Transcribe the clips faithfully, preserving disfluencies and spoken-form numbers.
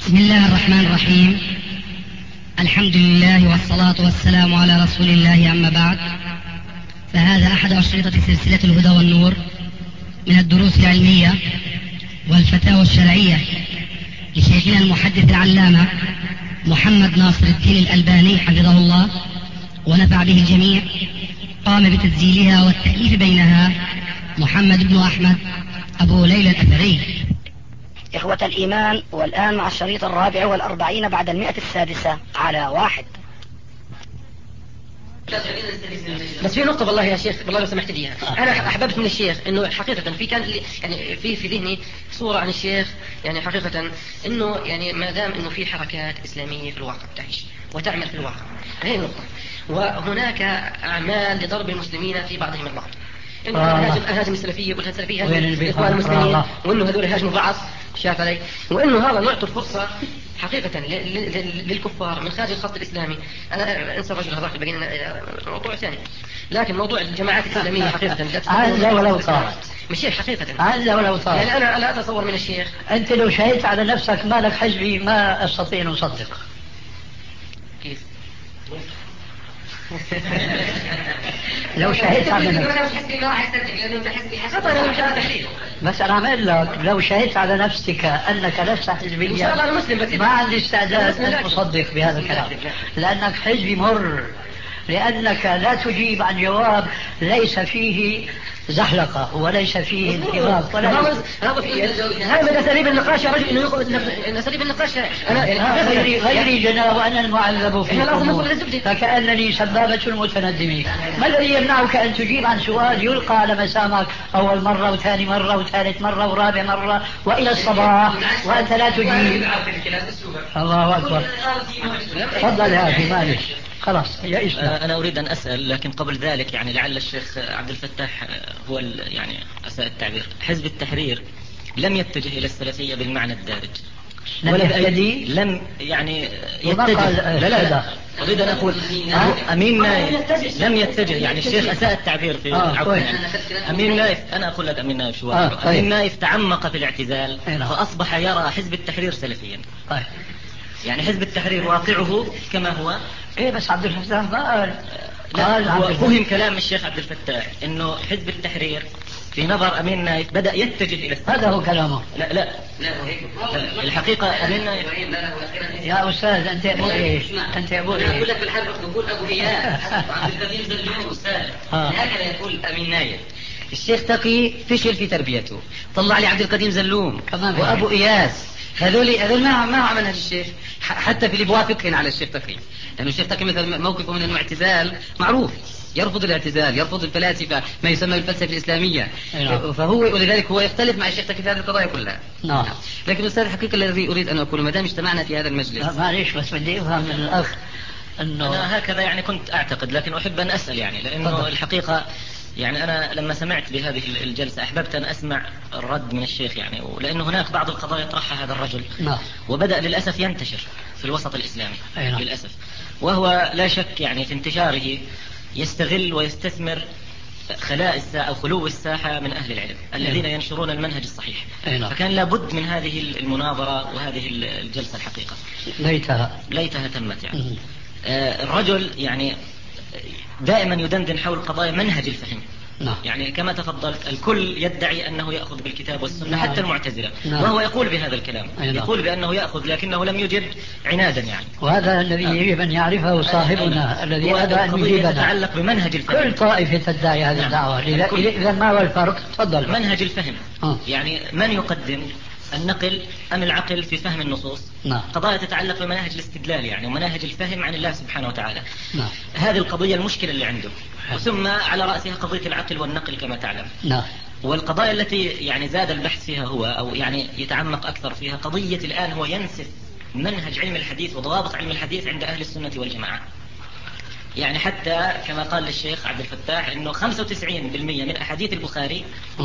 بسم الله الرحمن الرحيم. الحمد لله والصلاة والسلام على رسول الله، أما بعد، فهذا أحد أشرطة سلسلة الهدى والنور من الدروس العلمية والفتاوى الشرعية لشيخنا المحدث العلامة محمد ناصر الدين الألباني حفظه الله ونفع به الجميع. قام بتسجيلها والتأليف بينها محمد بن أحمد أبو ليلى الأثري. إخوة الإيمان، والآن مع الشريط الرابع والأربعين بعد المئة السادسة على واحد. بس في نقطة والله يا شيخ، والله لو سمحت لي، أنا أحببت من الشيخ إنه حقيقة في كان يعني في في ذهني صورة عن الشيخ، يعني حقيقة إنه يعني ما دام إنه في حركات إسلامية في الواقع تعيش وتعمل في الواقع، هي النقطة. وهناك أعمال لضرب المسلمين في بعضهم البعض، إنه هاجم هاجم السلفية والسلفية هاجم الإخوان المسلمين، وإنه هذول هاجموا بعض، شاف علي، وإنه هذا نعطي الفرصة حقيقة للكفار من خارج الخط الإسلامي. أنا أنسى الرجل هذاك اللي بقينا موضوع ثاني، لكن موضوع الجماعات الإسلامية حقيقة هذا ولو صارت مش شيء حقيقة، هذا ولو صارت. يعني أنا لا أتصور من الشيخ. أنت لو شهدت على نفسك مالك حزبي ما أستطيع أن أصدق. كيف؟ لو شهدت على نفسك بس أنا أعمل لك، لو شهدت على نفسك أنك لست حزبيا ما عندي استعداد أن أصدق بهذا الكلام، لأنك حزبي مر، لأنك لا تجيب عن جواب ليس فيه زحلقة وليس فيه انحراف ولا هذا من أساليب النقاش يا رجل، إنه يأخذ من أساليب النقاش. أنا غيري غيري جناب وأنا المعذب في الأمور، فكأنني سبابة المتندمين. ما الذي يمنعك أن تجيب عن سؤال يلقى على مسامك أول مرة وثاني مرة وثالث مرة ورابع مرة وإلى الصباح وأنت لا تجيب؟ الله أكبر. تفضل يا أخي، معلش خلاص يا إسلام. أنا أريد أن أسأل، لكن قبل ذلك يعني لعل الشيخ عبد الفتاح هو يعني أساء التعبير. حزب التحرير لم يتجه إلى السلفية بالمعنى الدارج، ولا يهتدي، لم يعني يتجه. لا لا لا أريد أن أقول أمين نايف لم يتجه، يعني الشيخ أساء التعبير في آه يعني. أمين نايف، أنا أقول لك أمين نايف شو آه أمين نايف تعمق في الاعتزال فأصبح يرى حزب التحرير سلفيا. طيب. يعني حزب التحرير واقعه كما هو. إيه بس عبد الفتاح ما قال. قال هو فهم كلام الشيخ عبد الفتاح إنه حزب التحرير في نظر أمين نايف بدأ يتجه إلى السلفية. هذا هو كلامه. لا لا, لا الحقيقة أمين نايف. يا أستاذ أنت أبو إيش؟ أنت أبو إيش؟ أقول لك بالحرب بقول أبو إياس عبد القديم زلمون أستاذ. هكذا يقول أمين نايف. الشيخ تقي فشل في تربيته، طلع لي عبد القديم زلوم وأبو إياس، هذول هذول ما ما عملها الشيخ، حتى في اللي بوافقين على الشيخ تقي، لأنه الشيخ تقي مثل موقفه من الاعتزال معروف، يرفض الاعتزال، يرفض الفلاسفة، ما يسمى بالفلسفة الإسلامية. نعم. فهو ولذلك هو يختلف مع الشيخ تقي في هذه القضايا كلها. نعم. لكن أستاذ الحقيقة الذي أريد أن أقوله، ما دام اجتمعنا في هذا المجلس، معليش بس بدي أفهم من الأخ أنه أنا هكذا يعني كنت أعتقد، لكن أحب أن أسأل يعني، لأنه فضل. الحقيقة يعني أنا لما سمعت بهذه الجلسة أحببت أن أسمع الرد من الشيخ، يعني لأنه هناك بعض القضايا طرحها هذا الرجل. نعم. وبدأ للأسف ينتشر في الوسط الإسلامي. نعم. للأسف، وهو لا شك يعني في انتشاره يستغل ويستثمر خلاء الساحة أو خلو الساحة من أهل العلم الذين نعم. ينشرون المنهج الصحيح. نعم. فكان لابد من هذه المناظرة وهذه الجلسة الحقيقة. ليتها ليتها تمت يعني. آه الرجل يعني دائما يدندن حول قضايا منهج الفهم. نعم. يعني كما تفضلت الكل يدعي أنه يأخذ بالكتاب والسنة. نعم. حتى المعتزلة. نعم. وهو يقول بهذا الكلام. نعم. يقول بأنه يأخذ لكنه لم يجد عنادا يعني. وهذا الذي يجب أن يعرفه صاحبنا الذي أبى أن يجيبنا. يتعلق بمنهج الفهم. كل طائفة تدعي هذه الدعوة. إذا ما هو الفرق؟ تفضل. منهج الفهم. آه. يعني من يقدم النقل أم العقل في فهم النصوص؟ نعم. قضايا تتعلق بمنهج الاستدلال يعني ومنهج الفهم عن الله سبحانه وتعالى. نعم. هذه القضية المشكلة اللي عنده. ثم على رأسها قضية العقل والنقل كما تعلم. نعم. والقضايا التي يعني زاد البحث فيها هو أو يعني يتعمق أكثر فيها قضية الآن هو ينسف منهج علم الحديث وضوابط علم الحديث عند أهل السنة والجماعة. يعني حتى كما قال للشيخ عبد الفتاح انه خمسة وتسعين بالمئة من احاديث البخاري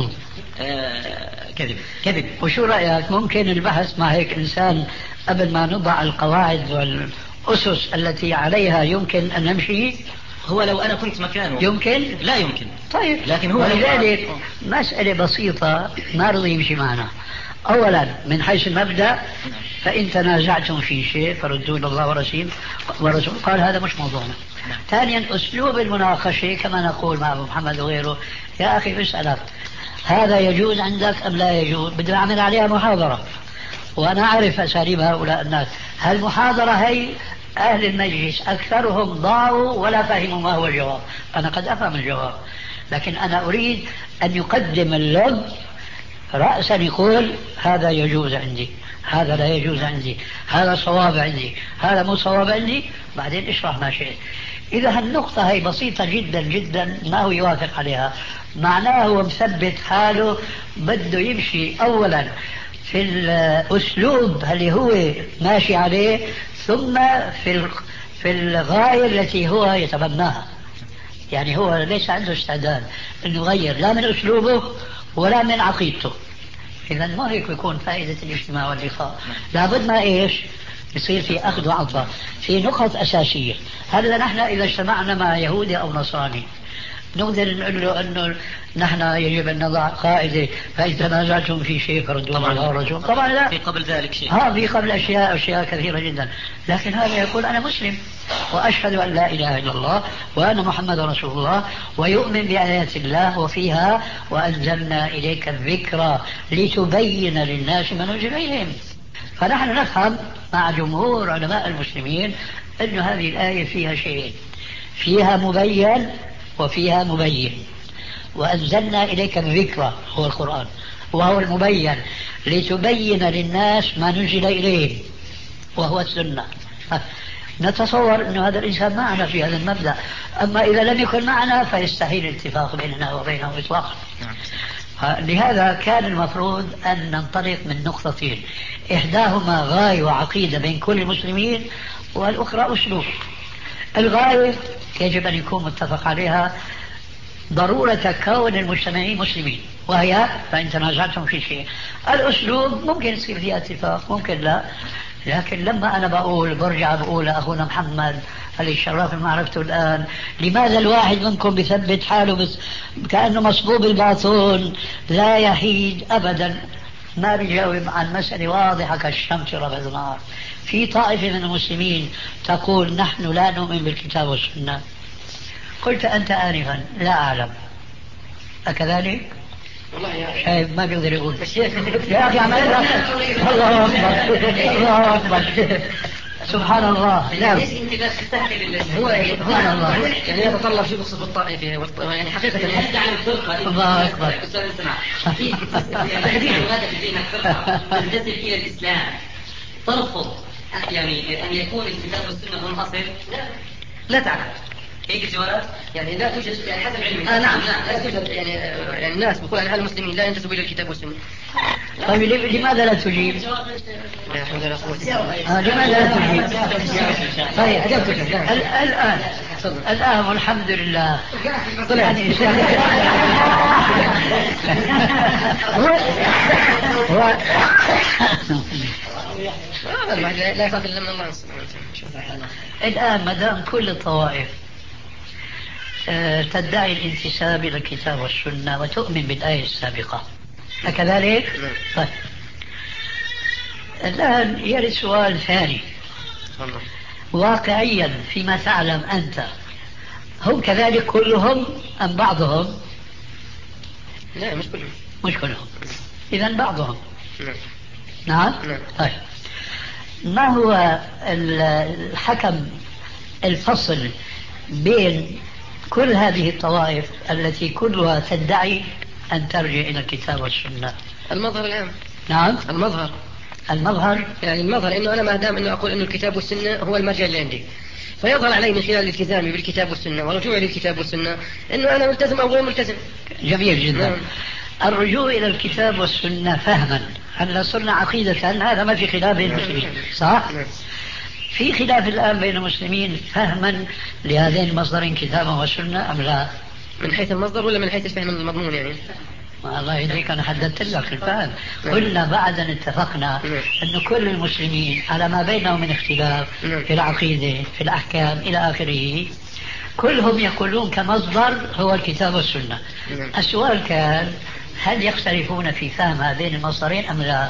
آه كذب كذب. وشو رأيك ممكن البحث مع هيك انسان قبل ما نضع القواعد والاسس التي عليها يمكن ان نمشي؟ هو لو انا كنت مكانه يمكن؟ لا يمكن. طيب. لكن هو ولذلك مسألة بسيطة ما رضي يمشي معنا. أولا من حيث المبدأ فإن تنازعتم في شيء فردوا إلى الله ورسوله ورسول قال هذا مش موضوعنا. ثانيا أسلوب المناقشة كما نقول مع أبو محمد وغيره، يا أخي بسألك هذا يجوز عندك أم لا يجوز، بدنا نعمل عليها محاضرة وأنا أعرف أساليب هؤلاء الناس. هالمحاضرة هي أهل المجلس أكثرهم ضاعوا ولا فهموا ما هو الجواب. أنا قد أفهم الجواب لكن أنا أريد أن يقدم اللب رأسا يقول هذا يجوز عندي، هذا لا يجوز عندي، هذا صواب عندي، هذا مو صواب عندي، بعدين اشرح ما شئت. إذا هالنقطة هي بسيطة جدا جدا ما هو يوافق عليها، معناه هو مثبت حاله بده يمشي أولا في الأسلوب اللي هو ماشي عليه، ثم في في الغاية التي هو يتبناها. يعني هو ليس عنده استعداد أنه يغير لا من أسلوبه ولا من عقيدته. إذا ما هيك يكون فائدة الاجتماع واللقاء. لابد ما إيش يصير في أخذ وعطاء في نقط أساسية. هلا نحن إذا اجتمعنا مع يهودي أو نصراني نقدر نقول له أنه نحن يجب أن نضع قاعدة فإن تنازعتم في شيء فردوا إلى الله والرسول. طبعا لا، في قبل ذلك شيء، ها في قبل أشياء أشياء كثيرة جدا. لكن هذا يقول أنا مسلم وأشهد أن لا إله إلا الله وأن محمد رسول الله ويؤمن بآيات الله وفيها وأنزلنا إليك الذكر لتبين للناس ما نزل إليهم. فنحن نفهم مع جمهور علماء المسلمين أن هذه الآية فيها شيئين، فيها مبين وفيها مبين. وأنزلنا إليك الذكر هو القرآن وهو المبين لتبين للناس ما نزل إليهم وهو السنة. نتصور أن هذا الإنسان معنا في هذا المبدأ، أما إذا لم يكن معنا فيستحيل الاتفاق بيننا وبينه إطلاقا. لهذا كان المفروض أن ننطلق من نقطتين، إحداهما غاية وعقيدة بين كل المسلمين والأخرى أسلوب. الغاية يجب أن يكون متفق عليها ضرورة كون المجتمعين مسلمين، وهي فإن تنازعتم في شيء. الأسلوب ممكن يصير فيها اتفاق ممكن لا، لكن لما أنا بقول برجع بقول أخونا محمد اللي شرف معرفته الآن، لماذا الواحد منكم بثبت حاله بس كأنه مصبوب الباطون لا يحيد أبدا، ما بيجاوب عن مسألة واضحة كالشمس ربع النهار. في طائفة من المسلمين تقول نحن لا نؤمن بالكتاب والسنة. قلت أنت آنفا لا أعلم، أكذلك؟ والله يا شايف ما بيقدر يقول يا أخي عمال الله أكبر الله أكبر سبحان الله. نعم هو سبحان الله يعني يتطلب شيء بخصوص الطائفة يعني حقيقة الله أكبر في تنتسب إلى الإسلام ترفض يعني أن يكون الكتاب والسنة منحصر؟ لا تعرف هيك الجواب يعني لا توجد يعني حسب علمي. آه نعم نعم لا توجد يعني يعني الناس بيقول عن المسلمين لا ينتسبوا الى الكتاب والسنه. طيب لماذا لا تجيب؟ لا حول ولا قوه. آه لماذا لا تجيب؟ طيب اجبتك الان الان والحمد لله يعني هو لا يخاف الا من الله. الان ما دام كل الطوائف تدعي الانتساب إلى الكتاب والسنة وتؤمن بالآية السابقة أكذلك؟ طيب الآن يرد سؤال ثاني واقعيا فيما تعلم أنت، هم كذلك كلهم أم بعضهم؟ لا مش كلهم. مش كلهم، إذن بعضهم. نعم. نعم؟ نعم. طيب ما هو الحكم الفصل بين كل هذه الطوائف التي كلها تدعي أن ترجع إلى الكتاب والسنة؟ المظهر العام. نعم المظهر المظهر يعني المظهر إنه أنا ما دام إنه أقول إنه الكتاب والسنة هو المرجع اللي عندي، فيظهر علي من خلال التزامي بالكتاب والسنة ورجوعي للكتاب والسنة إنه أنا ملتزم أو غير ملتزم. جميل جدا. نعم. الرجوع إلى الكتاب والسنة فهما هل صرنا عقيدة هذا ما في خلاف بين المسلمين صح؟ نعم. في خلاف الآن بين المسلمين فهما لهذين المصدرين كتابا وسنة أم لا؟ من حيث المصدر ولا من حيث الفهم المضمون يعني؟ الله يدريك أنا حددت لك الفهم. قلنا بعد أن اتفقنا أن كل المسلمين على ما بينهم من اختلاف في العقيدة في الأحكام إلى آخره كلهم يقولون كمصدر هو الكتاب والسنة. السؤال كان هل يختلفون في فهم هذين المصدرين أم لا؟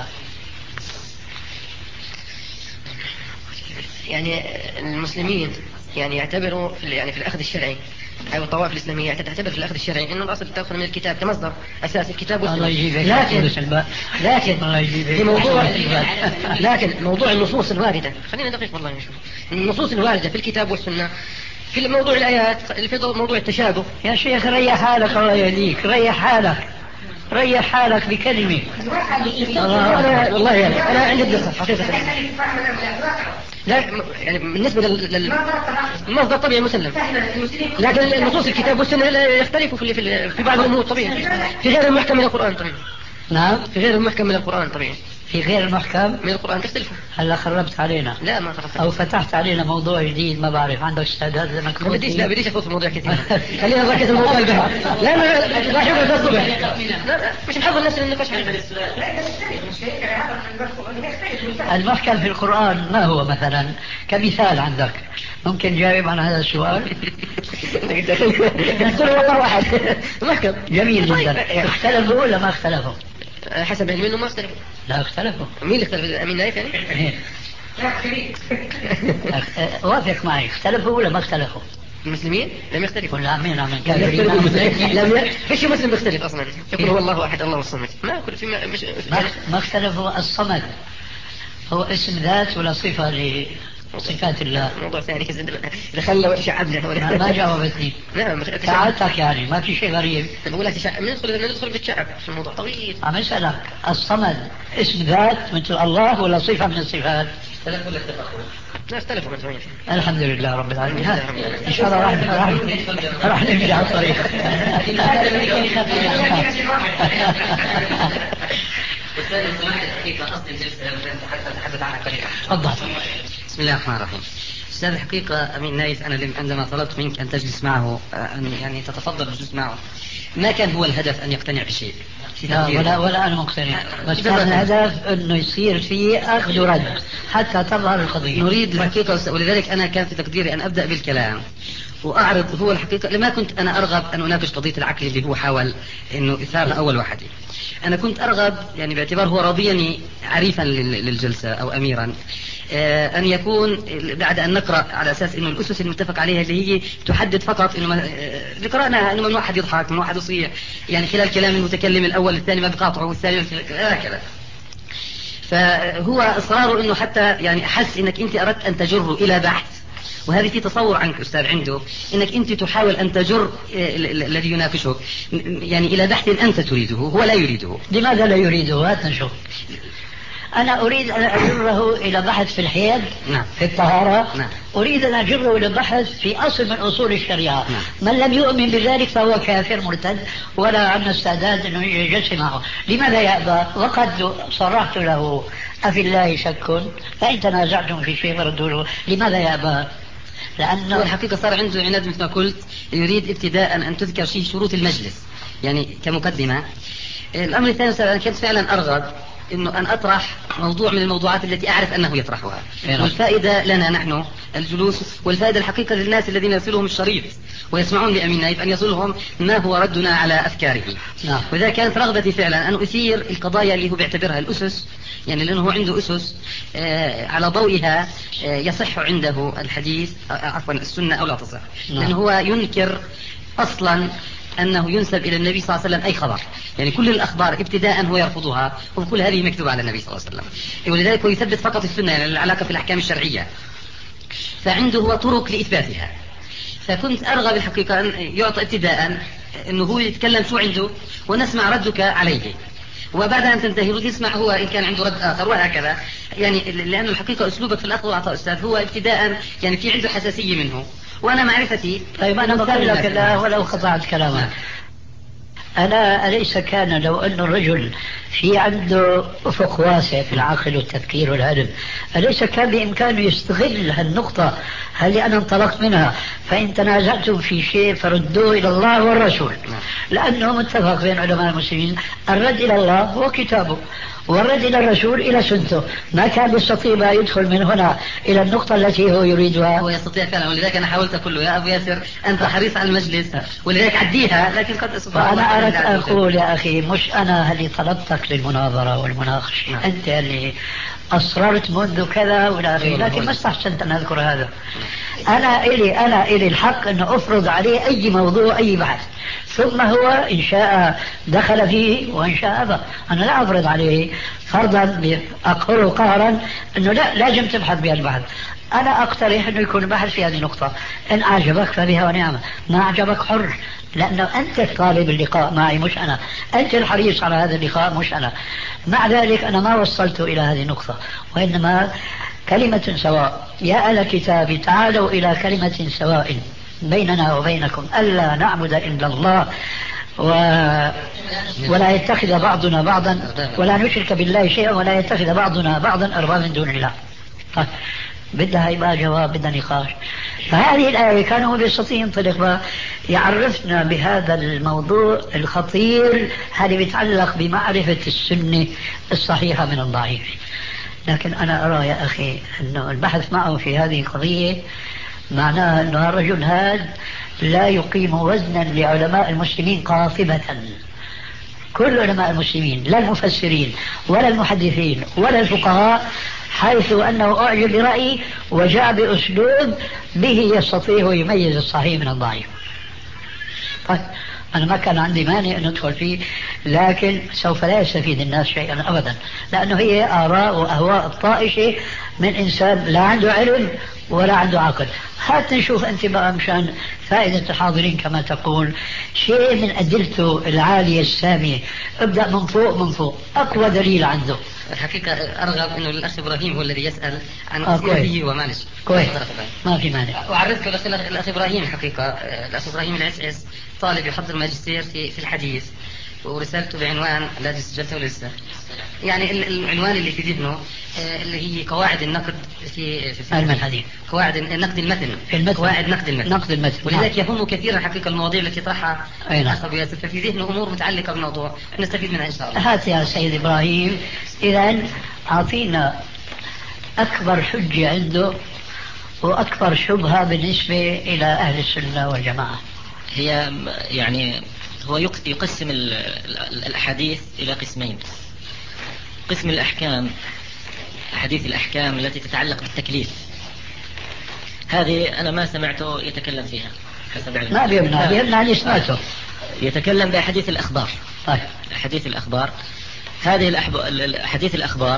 يعني المسلمين يعني يعتبروا في يعني في الأخذ الشرعي أو الطوائف الإسلامية تعتبر في الأخذ الشرعي إنه الأصل تأخذ من الكتاب كمصدر أساس الكتاب والسنة. لكن لكن في موضوع لكن موضوع النصوص الواردة، خلينا دقيق والله نشوف النصوص الواردة في الكتاب والسنة في موضوع الآيات، في موضوع التشابه. يا شيخ ريح حالك الله يهديك، ريح حالك ريح حالك بكلمة. والله يعني أنا عندي الدقة حقيقة. لا يعني بالنسبة للمصدر طبيعي مسلم، لكن النصوص الكتاب والسنة يختلفوا في في, في بعض الأمور طبيعي، في غير المحكم من القرآن طبيعي. نعم في غير المحكم من القرآن طبيعي. في غير المحكم من القرآن تختلفوا. هلا خربت علينا. لا ما خربت. أو فتحت علينا موضوع جديد ما بعرف عندك استعداد لأنك ما بديش لا بديش أخوض في موضوع كثير. خلينا نركز في موضوع البحث. لا ما راح يقعد الصبح. لا مش محضر نفسي للنقاش. المحكم في القرآن ما هو مثلا كمثال عندك ممكن جاوب عن هذا السؤال؟ قل هو الله واحد. محكم جميل جدا. اختلفوا ولا ما اختلفوا؟ حسب علمي انه ما اختلفوا. لا اختلفوا. مين اللي اختلف؟ امين نايف يعني؟ وافق معي، اختلفوا ولا ما اختلفوا؟ المسلمين لم يختلفوا. لا مين عمل لم فيش مسلم بيختلف اصلا، يقول هو الله واحد الله الصمد. ما كل في ما مش ما اختلفوا. الصمد هو اسم ذات ولا صفة لصفات الله؟ موضوع ثاني إذا خلوا شعبنا. ما جاوبتني. نعم ساعدتك يعني ما في شيء غريب. بقول لك تشعب ندخل ندخل بالشعب في الموضوع طويل. عم اسألك الصمد اسم ذات مثل الله ولا صفة من الصفات؟ اختلفوا ولا اتفقوا؟ لا اختلفوا مثلا. الحمد لله رب العالمين. ان شاء الله راح راح راح نمشي على الطريق. أستاذ سماحة الحقيقة أصل الجلسة حتى أتحدث عنها قليلا. تفضل. بسم الله الرحمن الرحيم. أستاذ الحقيقة أمين نايف، أنا عندما طلبت منك أن تجلس معه أن يعني تتفضل بالجلوس معه ما كان هو الهدف أن يقتنع بشيء. لا ولا ولا أنا مقتنع، بس كان الهدف أنه يصير فيه أخذ ورد حتى تظهر القضية. نريد الحقيقة، ولذلك أنا كان في تقديري أن أبدأ بالكلام وأعرض هو الحقيقة. لما كنت أنا أرغب أن أناقش قضية العقل اللي هو حاول أنه إثارها أول واحد، أنا كنت أرغب يعني باعتبار هو راضيني عريفا للجلسة أو أميرا أن يكون بعد أن نقرأ على أساس أنه الأسس المتفق عليها اللي هي تحدد فقط أنه اللي قرأناها أنه من واحد يضحك من واحد يصيح يعني خلال كلام المتكلم الأول الثاني ما بقاطعه والثاني هكذا. فهو إصراره أنه حتى يعني أحس أنك أنت أردت أن تجر إلى بحث، وهذه في تصور عنك أستاذ عنده أنك أنت تحاول أن تجر الذي يناقشك يعني إلى بحث أنت تريده هو لا يريده. لماذا لا يريده؟ هات نشوف. أنا أريد أن أجره إلى بحث في الحيض. نعم. في الطهارة. نعم. أريد أن أجره إلى بحث في أصل من أصول الشريعة. نعم. من لم يؤمن بذلك فهو كافر مرتد ولا عندنا استعداد أنه يجلس معه. لماذا يأبى؟ وقد صرحت له أفي الله شك فإن تنازعتم في شيء فردوا له. لماذا يأبى؟ لأنه الحقيقة صار عنده عناد مثل ما قلت، يريد ابتداء أن تذكر شيء شروط المجلس يعني كمقدمة. الأمر الثاني أنا كنت فعلا أرغب إنه أن أطرح موضوع من الموضوعات التي أعرف أنه يطرحها، والفائدة لنا نحن الجلوس، والفائدة الحقيقة للناس الذين يصلهم الشريط ويسمعون لأمين نايف أن يصلهم ما هو ردنا على أفكاره. نعم. وإذا كانت رغبتي فعلا أن أثير القضايا اللي هو بيعتبرها الأسس، يعني لأنه هو عنده أسس آه على ضوئها آه يصح عنده الحديث آه عفوا السنة أو لا تصح. نعم. لأنه هو ينكر أصلا أنه ينسب إلى النبي صلى الله عليه وسلم أي خبر، يعني كل الأخبار ابتداء هو يرفضها وكل هذه مكتوبة على النبي صلى الله عليه وسلم، ولذلك هو يثبت فقط السنة يعني العلاقة في الأحكام الشرعية، فعنده هو طرق لإثباتها. فكنت أرغب الحقيقة أن يعطى ابتداء أنه هو يتكلم شو عنده ونسمع ردك عليه، وبعد أن تنتهي رد يسمع هو إن كان عنده رد آخر وهكذا. يعني لأن الحقيقة أسلوبك في الأخذ والعطاء أستاذ هو ابتداء يعني في عنده حساسية منه وأنا معرفتي. طيب أنا بقول لك لا ولو قطعت كلامك. أنا أليس كان لو أن الرجل في عنده أفق واسع في العقل والتفكير والعلم، أليس كان بإمكانه يستغل هالنقطة اللي أنا انطلقت منها، فإن تنازعتم في شيء فردوه إلى الله والرسول، لأنه متفق بين علماء المسلمين الرد إلى الله هو كتابه والرد إلى الرسول إلى سنته. ما كان يستطيع يدخل من هنا إلى النقطة التي هو يريدها. هو يستطيع فعلا، ولذلك أنا حاولت أقول له يا أبو ياسر أنت حريص على المجلس ولذلك عديها، لكن قد أصبح أنا أردت أقول يا أخي مش أنا اللي طلبتك للمناظرة والمناقشة، نعم. أنت اللي أصررت منذ كذا ولا أخي، لكن ما استحسنت أن أذكر هذا. أنا إلي أنا إلي الحق أن أفرض عليه أي موضوع أي بحث، ثم هو إن شاء دخل فيه وإن شاء أبى. أنا لا أفرض عليه فرضا أقهره قهرا أنه لا لازم تبحث بهذا البحث. أنا أقترح أنه يكون بحث في هذه النقطة، إن أعجبك فبها ونعمة، ما أعجبك حر، لأنه أنت طالب اللقاء معي مش أنا، أنت الحريص على هذا اللقاء مش أنا. مع ذلك أنا ما وصلت إلى هذه النقطة، وإنما كلمة سواء. يا أهل الكتاب تعالوا إلى كلمة سواء بيننا وبينكم ألا نعبد إلا الله و... ولا يتخذ بعضنا بعضا ولا نشرك بالله شيئا ولا يتخذ بعضنا بعضا أربابا من دون الله. بدها يبقى جواب، بدها نقاش. فهذه الآية كانوا بيستطيع ينطلق يعرفنا بهذا الموضوع الخطير هذا بيتعلق بمعرفة السنة الصحيحة من الضعيف. لكن أنا أرى يا أخي أنه البحث معه في هذه القضية معناه أنه الرجل هذا لا يقيم وزنا لعلماء المسلمين قاطبة. كل علماء المسلمين لا المفسرين ولا المحدثين ولا الفقهاء حيث أنه أعجب برأيه وجاء بأسلوب به يستطيع يميز الصحيح من الضعيف. طيب أنا ما كان عندي مانع أن أدخل فيه، لكن سوف لا يستفيد الناس شيئا أبدا، لأنه هي آراء وأهواء الطائشة من إنسان لا عنده علم ولا عنده عقل. حتى نشوف أنت بقى مشان فائدة الحاضرين كما تقول شيء من أدلته العالية السامية، ابدأ من فوق من فوق أقوى دليل عنده. الحقيقة أرغب أنه الأخ إبراهيم هو الذي يسأل عن أسئلته ومعلش كويس ما في مانع. وعرفت الأخ إبراهيم حقيقة الأخ إبراهيم العسعس طالب يحضر ماجستير في في الحديث، ورسالته بعنوان لا سجلته لسه، يعني العنوان اللي في ذهنه اللي هي قواعد النقد في في علم الحديث، قواعد نقد المتن، قواعد نقد المتن نقد المتن ولذلك يهم كثيرا حقيقة المواضيع التي طرحها الأخ أبو ياسر، ففي ذهنه أمور متعلقة بالموضوع نستفيد منها إن شاء الله. هات يا سيد إبراهيم إذا أعطينا أكبر حجة عنده وأكبر شبهة بالنسبة إلى أهل السنة والجماعة. هي يعني هو يقسم الأحاديث إلى قسمين. قسم الأحكام، حديث الأحكام التي تتعلق بالتكليف، هذه أنا ما سمعته يتكلم فيها حسب علمي. ما بيمنع بيمنع اللي سمعته. يتكلم بأحاديث الأخبار. طيب. أحاديث الأخبار هذه الأحب... أحاديث الأخبار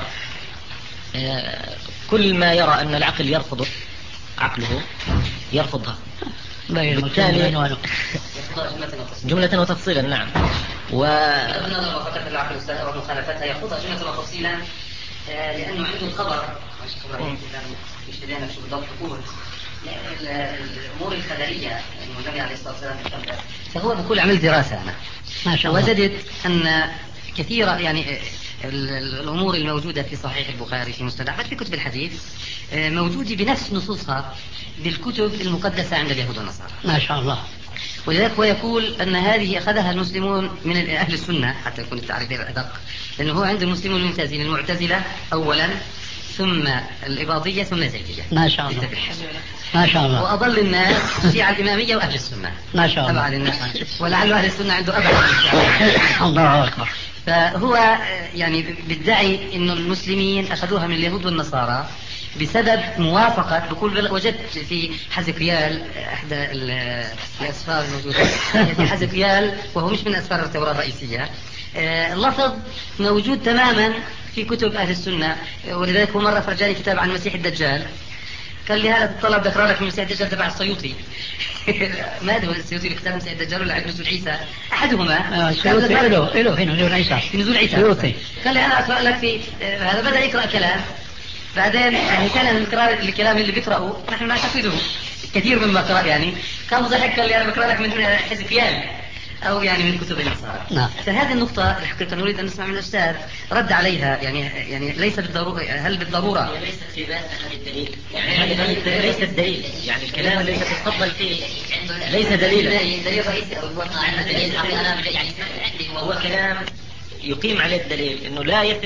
كل ما يرى أن العقل يرفضه عقله يرفضها. بالتالي جملة وتفصيلا. نعم. و فقط العقل ومخالفتها يرفضها جملة وتفصيلا لأنه عنده الخبر مش لدينا شو بالضبط تقول الأمور الخبرية النبي عليه الصلاة والسلام فهو بكل عمل دراسة أنا ما شاء الله. وجدت أن كثيرة يعني الأمور الموجودة في صحيح البخاري في مستدعى في كتب الحديث موجودة بنفس نصوصها بالكتب المقدسة عند اليهود والنصارى. ما شاء الله. ولذلك هو يقول أن هذه أخذها المسلمون من أهل السنة حتى يكون التعريف الأدق، لأنه هو عند المسلمون الممتازين المعتزلة أولا ثم الإباضية ثم الزيدية. ما شاء الله. ما شاء الله. وأضل الناس الشيعة الإمامية وأهل السنة. ما شاء الله. أبعد الناس ولعل أهل السنة عنده أبعد. الله أكبر. فهو يعني بيدعي إنه المسلمين أخذوها من اليهود والنصارى بسبب موافقة. بقول وجدت في حزقيال إحدى الأسفار الموجودة في حزقيال وهو مش من أسفار التوراة الرئيسية اللفظ موجود تماما في كتب أهل السنة. ولذلك هو مرة فرجاني كتاب عن مسيح الدجال قال لي هذا الطلب ذكر لك من مسيح الدجال تبع السيوطي. ما أدري السيوطي لكتاب مسيح الدجال ولا عن نزول عيسى أحدهما. السيوطي له له هنا نزول عيسى في نزول عيسى السيوطي. قال لي أنا أقرأ لك في هذا بدأ يقرأ كلام بعدين يعني كان القراءة الكلام اللي بيقرأه نحن نعتقده كثير مما قرأ يعني كان ضحك قال لي أنا بقرأ لك من حزقيال أو يعني من كتب النصارى. نعم. فهذه النقطة الحقيقة نريد أن نسمع من الأستاذ رد عليها يعني يعني ليس بالضرورة هل بالضرورة ليست في باب أحد الدليل يعني ليس الدليل يعني الكلام الذي تتفضل فيه ليس دليلا دليل رئيسي أو هو كلام يقيم عليه الدليل إنه لا يثق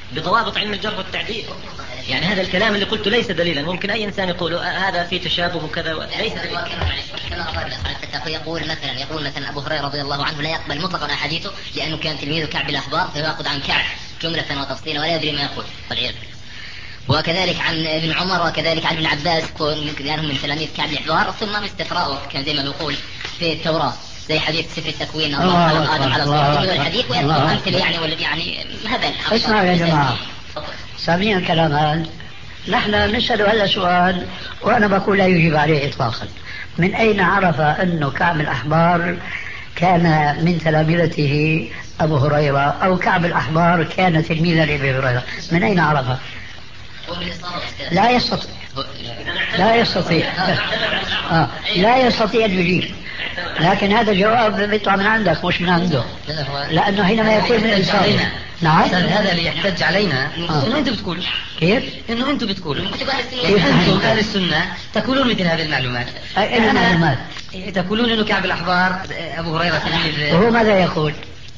بضوابط علم الجرح والتعديل. يعني هذا الكلام اللي قلته ليس دليلا، ممكن أي إنسان يقول هذا في تشابه وكذا، ليس دليلا. كما قال يقول مثلا يقول مثلا أبو هريرة رضي الله عنه لا يقبل مطلقا أحاديثه لأنه كان تلميذ كعب الأحبار فيأخذ عن كعب جملة وتفصيلا ولا يدري ما يقول والعياذ بالله. وكذلك عن ابن عمر وكذلك عن ابن عباس كانوا من تلاميذ كعب الأحبار ثم استقرأوا كان زي ما بيقول في التوراة زي حديث سفر التكوين الله خلق آدم على صورته الحديث ويذكر أمثلة يعني والذي يعني هذا. اسمعوا يا جماعة سامعين كلام هذا، نحن نسأل هذا السؤال وأنا بقول لا يجيب عليه إطلاقا. من أين عرف أنه كعب الأحبار كان من تلامذته أبو هريرة أو كعب الأحبار كان تلميذا لأبي هريرة؟ من أين عرفه؟ لا يستطيع لا يستطيع آه. لا يستطيع أن يجيب، لكن هذا جواب بيطلع من عندك مش من عنده، لأنه حينما يكون من الإنسان. نعم هذا اللي يحتج علينا آه. إنه أنتم بتقولوا كيف؟ إنه أنتم بتقولوا كيف أنتم أهل السنة تقولون مثل هذه المعلومات. أي المعلومات؟ تقولون إنه كعب الأحبار أبو هريرة تلميذ. وهو ماذا يقول؟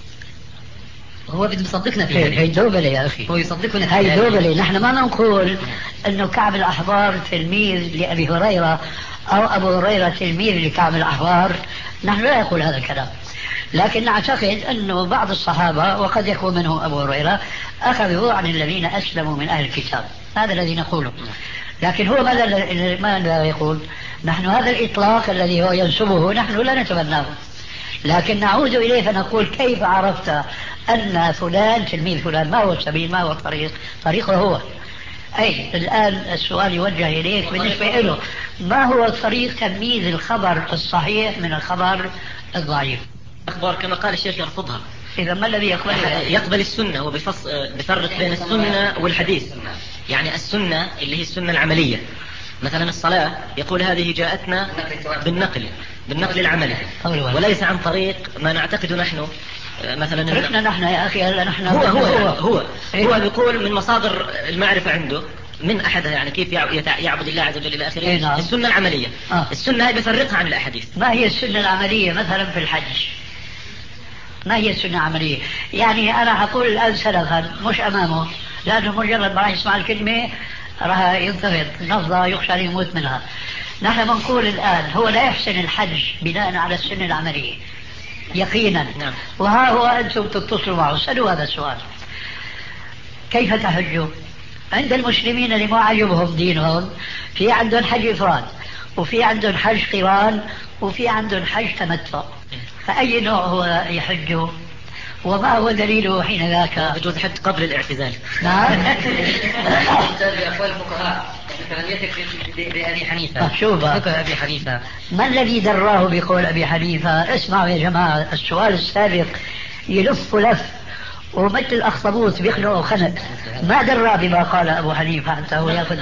هو بده يصدقنا في هي دوبلة يا أخي، هو يصدقنا. هي دوبلة. نحن ما نقول أنه كعب الأحبار تلميذ لأبي هريرة أو أبو هريرة تلميذ لكعب الأحبار، نحن لا نقول هذا الكلام، لكن نعتقد أنه بعض الصحابة وقد يكون منهم أبو هريرة أخذوا عن الذين أسلموا من أهل الكتاب، هذا الذي نقوله. لكن هو ماذا ماذا يقول؟ نحن هذا الإطلاق الذي هو ينسبه نحن لا نتبناه، لكن نعود إليه فنقول كيف عرفت أن فلان تلميذ فلان؟ ما هو السبيل؟ ما هو الطريق؟ طريقه هو. أي الآن السؤال يوجه إليك بالنسبة له، ما هو طريق تمييز الخبر الصحيح من الخبر الضعيف؟ أخبار كما قال الشيخ يرفضها. إذا ما الذي يقبل؟ يقبل السنة وبيفرق بين السنة والحديث. يعني السنة اللي هي السنة العملية، مثلا الصلاة يقول هذه جاءتنا بالنقل بالنقل العملي وليس عن طريق ما نعتقد نحن مثلا. تركنا نحن يا أخي هلا نحن هو هو هو, هو, هو بيقول من مصادر المعرفة عنده من أحدها يعني كيف يعبد الله عز وجل إلى آخره. إيه نعم. السنة العملية آه. السنة هي بيفرقها عن الأحاديث. ما هي السنة العملية مثلا في الحج؟ ما هي السنة العملية؟ يعني أنا أقول الآن سلفا مش أمامه، لأنه مجرد ما راح يسمع الكلمة راح ينتفض نفضة يخشى أن يموت منها. نحن بنقول الآن هو لا يحسن الحج بناء على السنة العملية يقينا. نعم. وها هو أنتم تتصلوا معه سألوا هذا السؤال، كيف تحجوا؟ عند المسلمين اللي ما عجبهم دينهم في عندهم حج إفراد وفي عندهم حج قران وفي عندهم حج تمتع، فأي نوع هو يحجه؟ وما هو دليله حين ذاك؟ يجوز حج قبل الاعتزال. نعم. بأقوال الفقهاء بأبي حنيفة. شوف أبي حنيفة ما الذي دراه بقول أبي حنيفة؟ اسمعوا يا جماعة، السؤال السابق يلف لف ومثل الأخطبوط بيخلقوا خنق، ما درى بما قال أبو حنيفة حتى هو يأخذ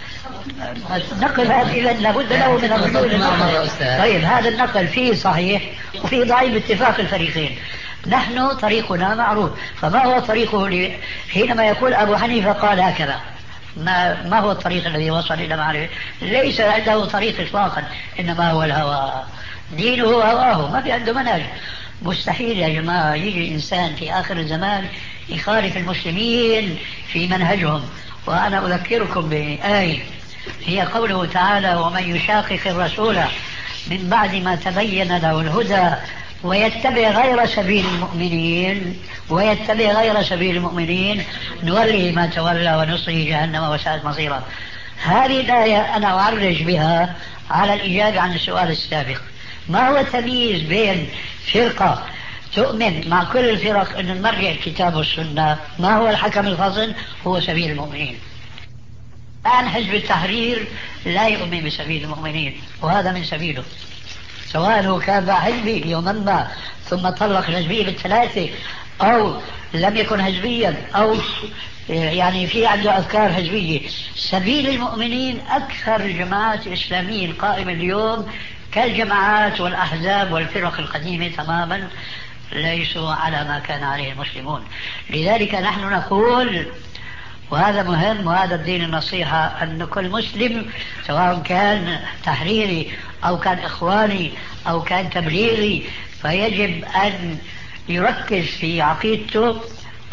نقل هذا إذا لابد له من الرجوع للنقل. طيب هذا النقل فيه صحيح وفيه ضعيف باتفاق الفريقين. نحن طريقنا معروف، فما هو طريقه حينما يقول أبو حنيفة قال هكذا؟ ما, ما هو الطريق الذي وصل إلى معرفة؟ ليس عنده طريق إطلاقا، إنما هو الهوى، دينه هواه، ما في عنده منهج. مستحيل يا جماعة يجي إنسان في آخر الزمان يخالف المسلمين في منهجهم. وأنا أذكركم بآية هي قوله تعالى: ومن يشاقق الرسول من بعد ما تبين له الهدى ويتبع غير سبيل المؤمنين ويتبع غير سبيل المؤمنين نوله ما تولى ونصره جهنم وساءت مصيرا. هذه الآية أنا أعرج بها على الإجابة عن السؤال السابق. ما هو التمييز بين فرقة تؤمن مع كل الفرق أن المرجع الكتاب والسنة، ما هو الحكم الفاصل؟ هو سبيل المؤمنين. الآن حزب التحرير لا يؤمن بسبيل المؤمنين وهذا من سبيله، سواء هو كان حزبي يوما ما ثم طلق الحزبية بالثلاثة أو لم يكن حزبيا أو يعني في عنده أفكار حزبية. سبيل المؤمنين أكثر الجماعات الإسلامية القائمة اليوم كالجماعات والأحزاب والفرق القديمة تماما ليسوا على ما كان عليه المسلمون. لذلك نحن نقول، وهذا مهم وهذا الدين النصيحة، أن كل مسلم سواء كان تحريري أو كان إخواني أو كان تبليغي فيجب أن يركز في عقيدته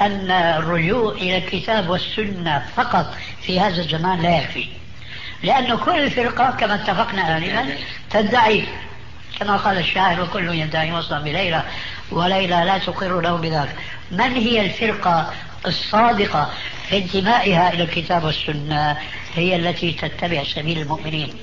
أن الرجوع إلى الكتاب والسنة فقط في هذا الزمان لا يكفي، لأن كل فرقة كما اتفقنا آنفا تدعي كما قال الشاعر وكل يدعي وصلا بليلى وليلى لا تقر له بذاك. من هي الفرقة الصادقة في انتمائها إلى الكتاب والسنة؟ هي التي تتبع سبيل المؤمنين.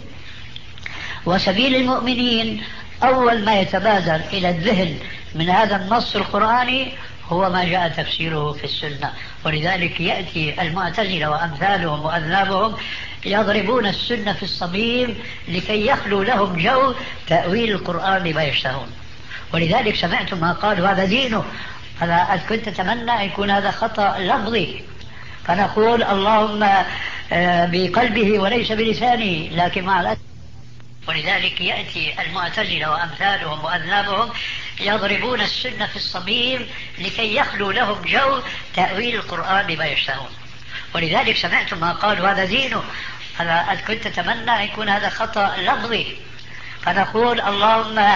وسبيل المؤمنين أول ما يتبادر إلى الذهن من هذا النص القرآني هو ما جاء تفسيره في السنة. ولذلك يأتي المعتزلة وأمثالهم وأذنابهم يضربون السنة في الصميم لكي يخلو لهم جو تأويل القرآن لما يشتهون. ولذلك سمعتم ما قالوا هذا دينه. أنا كنت أتمنى يكون هذا خطأ لفظي فنقول اللهم بقلبه وليس بلسانه، لكن مع الأسف. ولذلك يأتي المعتزلة وأمثالهم وأذنابهم يضربون السنة في الصميم لكي يخلو لهم جو تأويل القرآن لما يشتهون. ولذلك سمعتم ما قالوا هذا دينه. أنا كنت أتمنى يكون هذا خطأ لفظي فنقول اللهم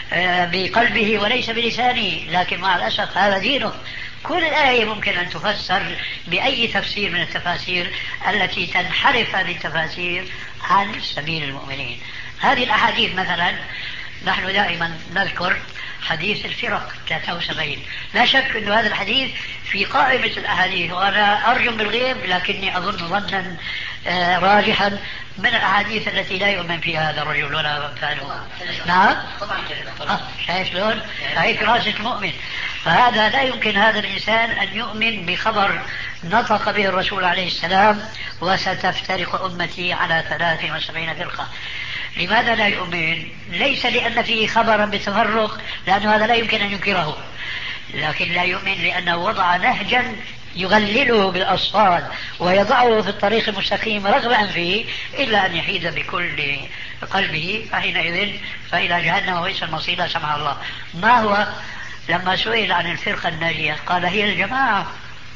بقلبه وليس بلسانه، لكن مع الأسف هذا دينه. كل آية ممكن أن تفسر بأي تفسير من التفاسير التي تنحرف هذه التفاسير عن سبيل المؤمنين. هذه الأحاديث مثلا نحن دائما نذكر حديث الفرق ثلاثة وسبعين، لا شك أن هذا الحديث في قائمة الأحاديث، وأنا أرجم بالغيب لكني أظن ظنا راجحا من الأحاديث التي لا يؤمن فيها هذا الرجل ولا أمثاله. نعم آه شايف شلون؟ هي فراسة مؤمن. فهذا لا يمكن هذا الإنسان أن يؤمن بخبر نطق به الرسول عليه السلام وستفترق أمتي على ثلاث وسبعين فرقة. لماذا لا يؤمن؟ ليس لأن فيه خبرا بتفرق، لأنه هذا لا يمكن أن ينكره، لكن لا يؤمن لأنه وضع نهجا يغلله بالأصفاد ويضعه في الطريق المستقيم رغبا فيه إلا أن يحيد بكل قلبه، فحينئذ فإلى جهنم وبئس المصير لا سمح الله. ما هو لما سئل عن الفرقة الناجية قال هي الجماعة،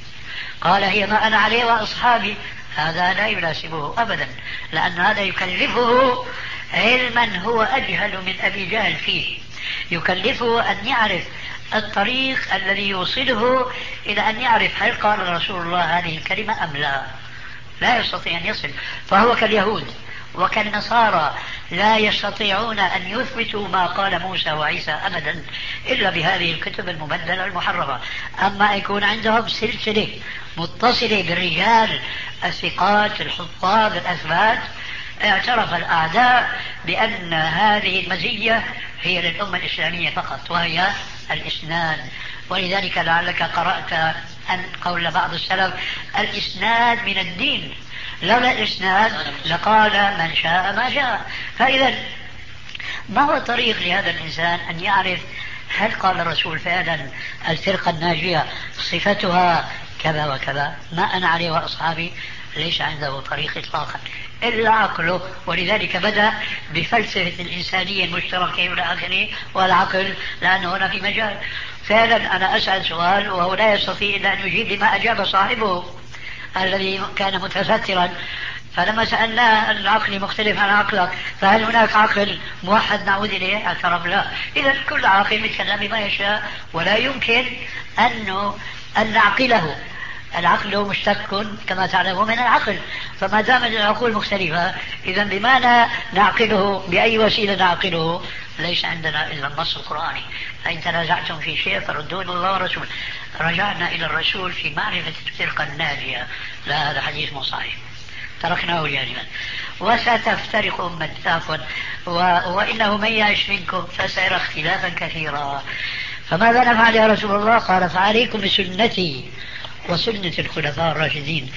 قال هي ما أنا عليه وأصحابي. هذا لا يناسبه أبدا، لأن هذا يكلفه علما هو أجهل من أبي جهل فيه، يكلفه أن يعرف الطريق الذي يوصله إلى أن يعرف هل قال رسول الله هذه الكلمة أم لا. لا يستطيع أن يصل، فهو كاليهود وكالنصارى لا يستطيعون أن يثبتوا ما قال موسى وعيسى أبدا إلا بهذه الكتب المبدلة المحرفة. أما يكون عندهم سلسلة متصلة بالرجال الثقات الحفاظ الأثبات، اعترف الأعداء بأن هذه المزية هي للأمة الإسلامية فقط وهي الإسناد. ولذلك لعلك قرأت أن قول بعض السلف الإسناد من الدين، لولا الإسناد لقال من شاء ما شاء. فإذا ما هو طريق لهذا الإنسان أن يعرف هل قال الرسول فعلا الفرقة الناجية صفتها كذا وكذا؟ ما أنا عليه وأصحابي ليس عنده طريق إطلاقا إلا عقله. ولذلك بدأ بفلسفة الإنسانية المشتركة إلى آخره والعقل، لأنه هنا في مجال. فعلا أنا أسأل سؤال وهو لا يستطيع إلا أن يجيب لما أجاب صاحبه الذي كان متسترا. فلما سألناه العقل مختلف عن عقلك فهل هناك عقل موحد نعود إليه؟ اعترف لا. إذا كل عاقل يتكلم بما يشاء ولا يمكن أنه أن نعقله. العقل مشتق كما تعلمون من العقل، فما دام العقول مختلفة إذا بما نعقله بأي وسيلة نعقله؟ ليس عندنا إلا النص القرآني. فإن تنازعتم في شيء فردوه إلى الله ورسوله. رجعنا إلى الرسول في معرفة الفرقة الناجية، لا هذا حديث مو صحيح تركناه جانبا. وستفترق أمة عفوا وإنه من يعش منكم فسيرى اختلافا كثيرا. فماذا نفعل يا رسول الله؟ قال فعليكم بسنتي وسنة الخلفاء الراشدين.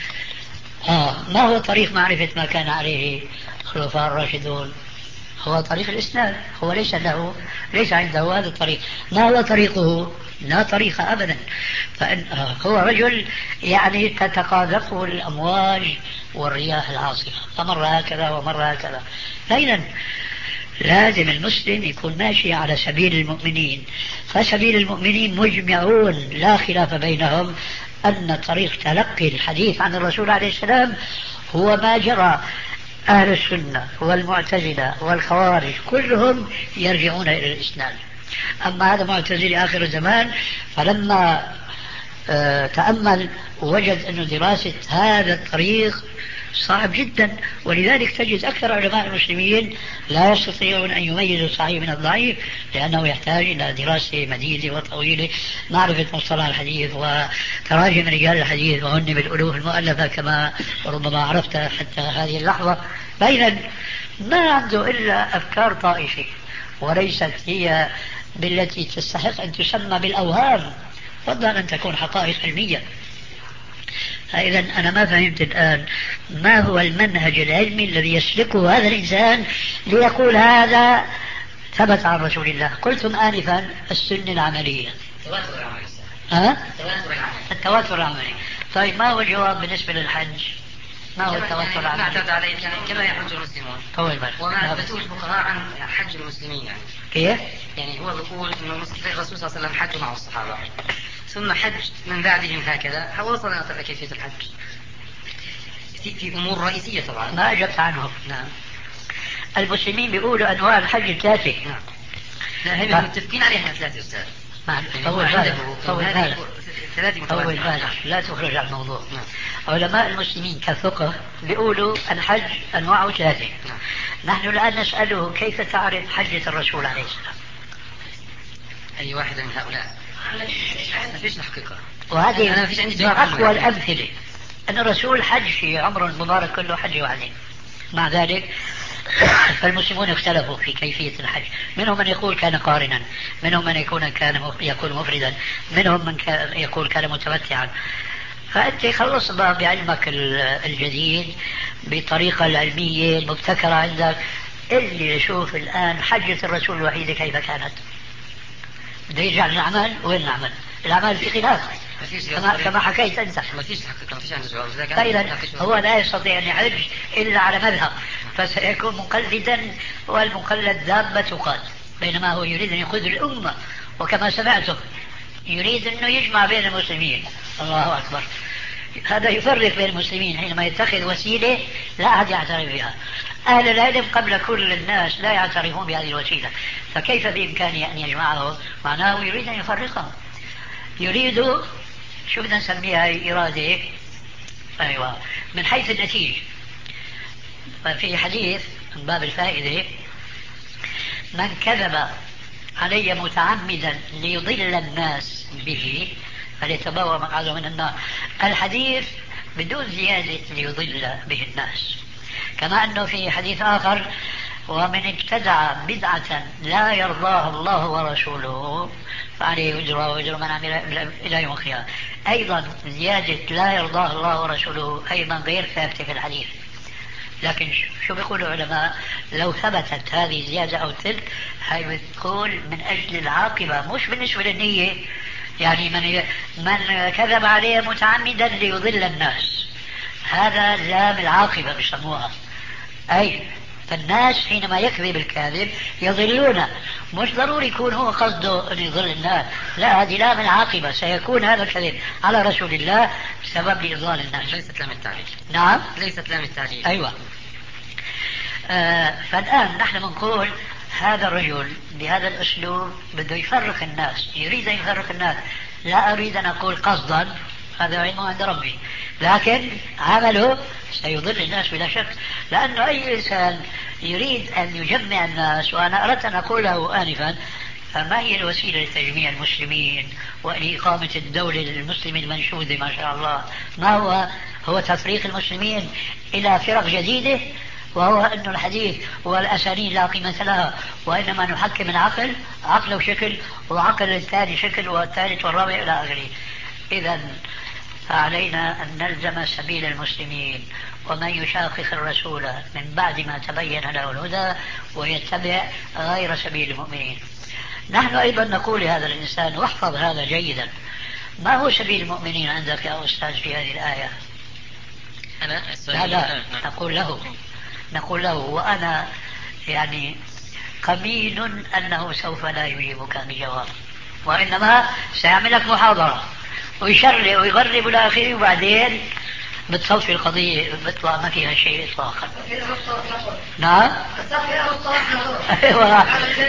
آه ما هو طريق معرفة ما كان عليه الخلفاء الراشدون؟ هو طريق الإسناد. هو ليس له ليس عنده هذا الطريق. ما هو طريقه؟ لا طريق أبدا. فإن آه هو رجل يعني تتقاذفه الأمواج والرياح العاصفة، فمر هكذا ومر هكذا. فإذا لازم المسلم يكون ماشي على سبيل المؤمنين. فسبيل المؤمنين مجمعون لا خلاف بينهم أن طريق تلقي الحديث عن الرسول عليه السلام هو ما جرى. أهل السنة والمعتزلة والخوارج كلهم يرجعون إلى الإسناد. أما هذا معتزلي آخر الزمان فلما تأمل ووجد أن دراسة هذا الطريق صعب جدا، ولذلك تجد أكثر علماء المسلمين لا يستطيعون أن يميزوا الصحيح من الضعيف، لأنه يحتاج إلى دراسة مديدة وطويلة، معرفة مصطلح الحديث وتراجم رجال الحديث وهن بالألوف المؤلفة كما ربما عرفت حتى هذه اللحظة. بينا ما عنده إلا أفكار طائفة وليست هي بالتي تستحق أن تسمى بالأوهام، فضلا أن تكون حقائق علمية. إذا أنا ما فهمت الآن ما هو المنهج العلمي الذي يسلكه هذا الإنسان ليقول هذا ثبت عن رسول الله. قلتم آنفا السنة العملية، التواتر العملي. ها؟ التواتر العملي. التواتر العملي. طيب ما هو الجواب بالنسبة للحج؟ ما هو التواتر العملي؟ ما اعتاد عليه يعني كما يحج المسلمون. طول بالك. وما أثبتوه الفقهاء عن حج المسلمين يعني. كيف؟ يعني هو بيقول إنه الرسول صلى الله عليه وسلم حج مع الصحابة، ثم حج من بعدهم هكذا، وصلنا إلى كيفية الحج في, في أمور رئيسية طبعا. ما أجبت عنه. نعم. المسلمين بيقولوا أنواع الحج ثلاثة. نعم. لا هم متفقين عليها ثلاثة أستاذ. نعم. طول بالك. طول بالك. طول بالك. لا تخرج عن الموضوع. نعم. علماء المسلمين كفقه بيقولوا الحج أنواعه ثلاثة. نعم. نحن الآن نسأله كيف تعرف حجة الرسول عليه السلام؟ أي واحد من هؤلاء؟ ما فيش الحقيقة. وهذه أنا ما فيش عندي جواب أقوى الأمثلة أن الرسول حج في عمره المبارك كله حج وعليه. مع ذلك فالمسلمون اختلفوا في كيفية الحج، منهم من يقول كان قارنا، منهم من يكون كان يكون مفردا، منهم من يقول كان متمتعا. فأنت خلص بعلمك الجديد بالطريقة العلمية المبتكرة عندك اللي يشوف الآن حجة الرسول الوحيدة كيف كانت. بده يرجع للأعمال، وين الأعمال؟ الأعمال في خلاف كما, كما حكيت أنت. ما فيش حقيقة، ما فيش عنده جواب. طيب هو لا يستطيع أن يحج إلا على مذهب، فسيكون مقلدا، والمقلد دابة تقاد، بينما هو يريد أن يقود الأمة، وكما سمعتم يريد أنه يجمع بين المسلمين. الله أكبر. هذا يفرق بين المسلمين حينما يتخذ وسيلة لا أحد يعترف بها. أهل العلم قبل كل الناس لا يعترفون بهذه الوسيلة، فكيف بإمكانه أن يجمعه؟ معناه يريد أن يفرقهم، يريد شو بدنا نسميها إرادة. أيوة. من حيث النتيجة في حديث من باب الفائدة: من كذب علي متعمدا ليضل الناس به فليتبوأ مقعده من النار. الحديث بدون زيادة ليضل به الناس. كما أنه في حديث آخر: ومن ابتدع بدعة لا يرضاها الله ورسوله فعليه وزرها ووزر من عمل إلى يوم القيامة. أيضا زيادة لا يرضاها الله ورسوله أيضا غير ثابتة في الحديث. لكن شو بيقولوا العلماء؟ لو ثبتت هذه زيادة أو تلك هي بتكون من أجل العاقبة مش بالنسبة للنية. يعني من, من كذب عليه متعمدا ليضل الناس، هذا لام العاقبة بيسموها. أي فالناس حينما يكذب الكاذب يضلون، مش ضروري يكون هو قصده أن يضل الناس، لا، هذه لام العاقبة، سيكون هذا الكذب على رسول الله سبب لإضلال الناس. ليست لام التعليل. نعم، ليست لام التعليل. أيوة. آه فالآن نحن بنقول هذا الرجل بهذا الأسلوب بده يفرق الناس، يريد أن يفرق الناس. لا أريد أن أقول قصدا، هذا علمه عند ربي، لكن عمله سيضل الناس بلا شك، لأنه أي إنسان يريد أن يجمع الناس، وأنا أردت أن أقوله آنفا، فما هي الوسيلة لتجميع المسلمين ولإقامة الدولة المسلمة المنشودة ما شاء الله؟ ما هو هو تفريق المسلمين إلى فرق جديدة، وهو أن الحديث والأسانيد لا قيمة لها، وإنما نحكم العقل، عقله شكل وعقل الثاني شكل والثالث والرابع إلى آخره. إذا فعلينا أن نلزم سبيل المسلمين، ومن يشاقق الرسول من بعد ما تبين له الهدى ويتبع غير سبيل المؤمنين. نحن أيضا نقول لهذا الإنسان، واحفظ هذا جيدا: ما هو سبيل المؤمنين عندك يا أستاذ في هذه الآية؟ أنا لا لا نقول له نقول له وأنا يعني قمين أنه سوف لا يجيبك بجواب، وإنما سيعمل لك محاضرة ويشرع ويغرب الآخر، وبعدين بتصفي القضية بيطلع ما فيها شيء إطلاقا. نعم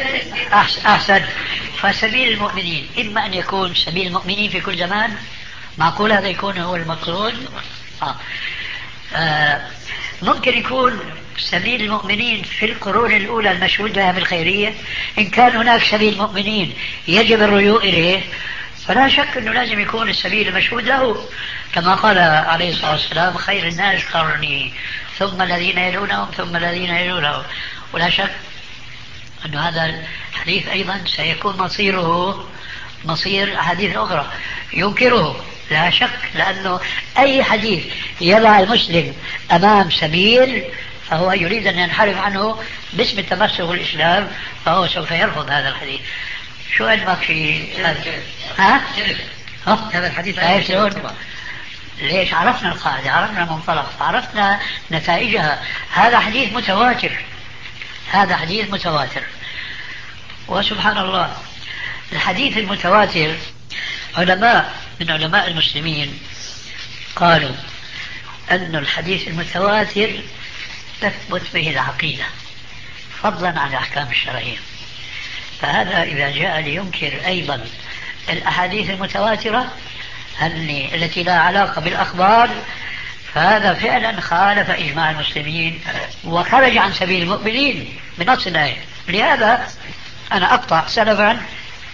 أحسن. فسبيل المؤمنين إما أن يكون سبيل المؤمنين في كل زمان، معقول هذا يكون هو المقصود؟ آه. آه. ممكن يكون سبيل المؤمنين في القرون الأولى المشهود لها بالخيرية. إن كان هناك سبيل مؤمنين يجب الرجوع إليه، فلا شك أنه لازم يكون السبيل المشهود له، كما قال عليه الصلاة والسلام: خير الناس قرني ثم الذين يلونهم ثم الذين يلونهم. ولا شك أن هذا الحديث أيضا سيكون مصيره مصير أحاديث أخرى ينكره، لا شك، لأنه أي حديث يضع المسلم أمام سبيل فهو يريد أن ينحرف عنه باسم التمسك بالإسلام، فهو سوف يرفض هذا الحديث. شو علمك في هذا؟ ها؟ ها؟ هذا الحديث ليش؟ عرفنا القاعدة، عرفنا المنطلق، عرفنا نتائجها. هذا حديث متواتر، هذا حديث متواتر. وسبحان الله، الحديث المتواتر علماء من علماء المسلمين قالوا أن الحديث المتواتر تثبت به العقيدة فضلا عن الأحكام الشرعية. فهذا إذا جاء لينكر أيضا الأحاديث المتواترة التي لا علاقة بالأخبار، فهذا فعلا خالف إجماع المسلمين وخرج عن سبيل المؤمنين بنص الآية. لهذا أنا أقطع سلفا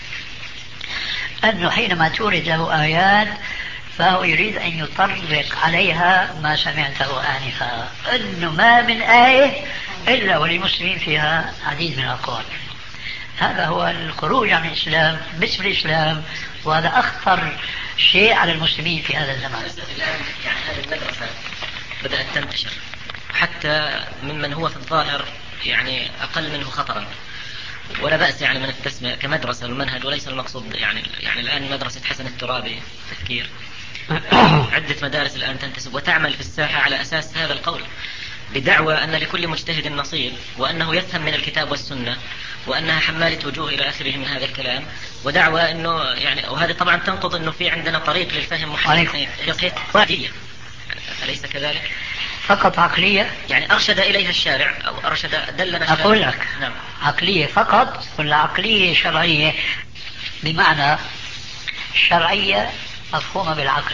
أنه حينما تورد له آيات فهو يريد أن يطبق عليها ما سمعته آنفا، أنه ما من آية إلا وللمسلمين فيها عديد من الأقوال. هذا هو الخروج عن الإسلام باسم الإسلام، وهذا أخطر شيء على المسلمين في هذا الزمان. يعني هذه المدرسة بدأت تنتشر حتى ممن هو في الظاهر يعني أقل منه خطرا، ولا بأس يعني من التسمية كمدرسة المنهج، وليس المقصود يعني يعني الآن مدرسة حسن الترابي تفكير عدة مدارس الآن تنتسب وتعمل في الساحة على أساس هذا القول، بدعوى أن لكل مجتهد نصيب، وأنه يفهم من الكتاب والسنة، وأنها حمالة وجوه إلى آخره من هذا الكلام، ودعوى أنه يعني، وهذه طبعا تنقض أنه في عندنا طريق للفهم محدثين يصير عقلية، أليس كذلك؟ فقط عقلية يعني أرشد إليها الشارع أو أرشد دلنا الشارع. أقول لك نعم. عقلية فقط ولا عقلية شرعية؟ بمعنى الشرعية مفهومة بالعقل،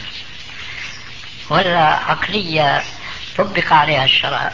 ولا عقلية طبق عليها الشرع؟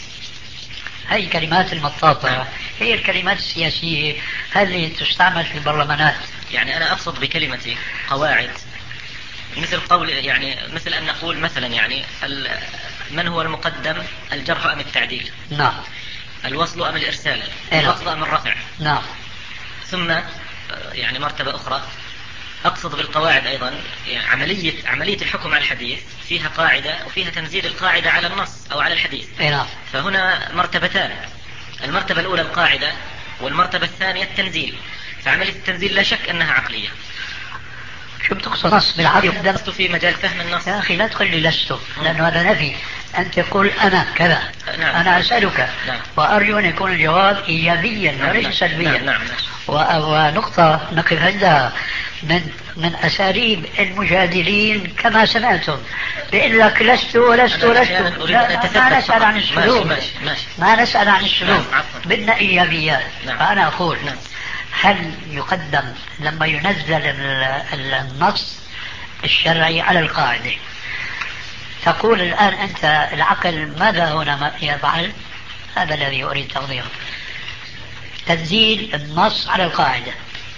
هذه الكلمات المطاطة هي الكلمات السياسية هذه تستعمل في البرلمانات. يعني أنا أقصد بكلمتي قواعد، مثل قول يعني مثل أن نقول مثلا يعني من هو المقدم، الجرح أم التعديل؟ نعم. الوصل أم الإرسال؟ نعم. الخفض أم الرفع؟ نعم. ثم يعني مرتبة أخرى أقصد بالقواعد أيضا يعني عملية عملية الحكم على الحديث فيها قاعدة وفيها تنزيل القاعدة على النص أو على الحديث. نعم. فهنا مرتبتان، المرتبة الأولى القاعدة والمرتبة الثانية التنزيل، فعملية التنزيل لا شك أنها عقلية. شو بتقصد نص بالعقل؟ لست في مجال فهم النص يا أخي لا تقل لي لست، لأنه هذا نفي. أنت تقول أنا كذا. نعم. أنا أسألك. نعم. وأرجو أن يكون الجواب إيجابيا نعم. وليس سلبيا. نعم. نعم. ونقطة نقف عندها من من أساليب المجادلين كما سمعتم، بيقول لك لست ولست ولست. ما نسأل عن السلوك، ما نسأل عن السلوك، بدنا إيجابيات. نعم. فأنا أقول نعم. هل يقدم لما ينزل النص الشرعي على القاعدة؟ تقول الآن أنت العقل ماذا هنا يفعل؟ هذا الذي أريد توضيحه، تنزيل النص على القاعدة.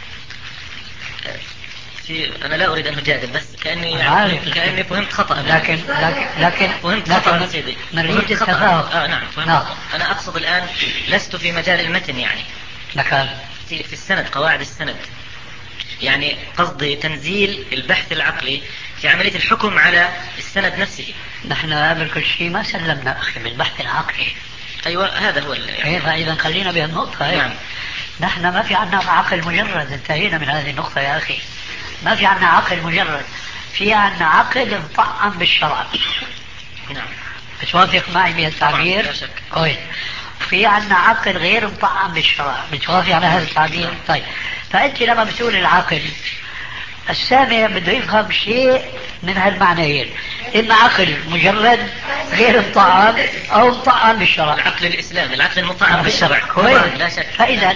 في أنا لا أريد أن أجادل، بس كأني يعني كأني فهمت خطأ. لكن لكن لكن فهمت خطأ سيدي. نريد التفاهم. آه نعم فهمت. نعم. أنا أقصد الآن لست في مجال المتن يعني. لكن في السند قواعد السند، يعني قصدي تنزيل البحث العقلي في عملية الحكم على السند نفسه. نحن قبل كل شيء ما سلمنا أخي بالبحث العقلي. أيوة هذا هو يعني. إذا خلينا بهالنقطة. نعم. نحن ما في عنا عقل مجرد، انتهينا من هذه النقطة يا أخي. ما في عنا عقل مجرد، في عنا عقل مطعم بالشرع. نعم. بتوافق معي بهالتعبير؟ لا شك. كويس. في عنا عقل غير مطعم بالشرع، بتوافق على هذا التعبير؟ طيب، فأنت لما بتقول العقل، السامع بده يفهم شيء من هالمعنيين، إما عقل مجرد غير مطعم أو مطعم بالشرع. العقل الإسلامي، العقل المطعم بالشرع. كويس. لا شك. فإذا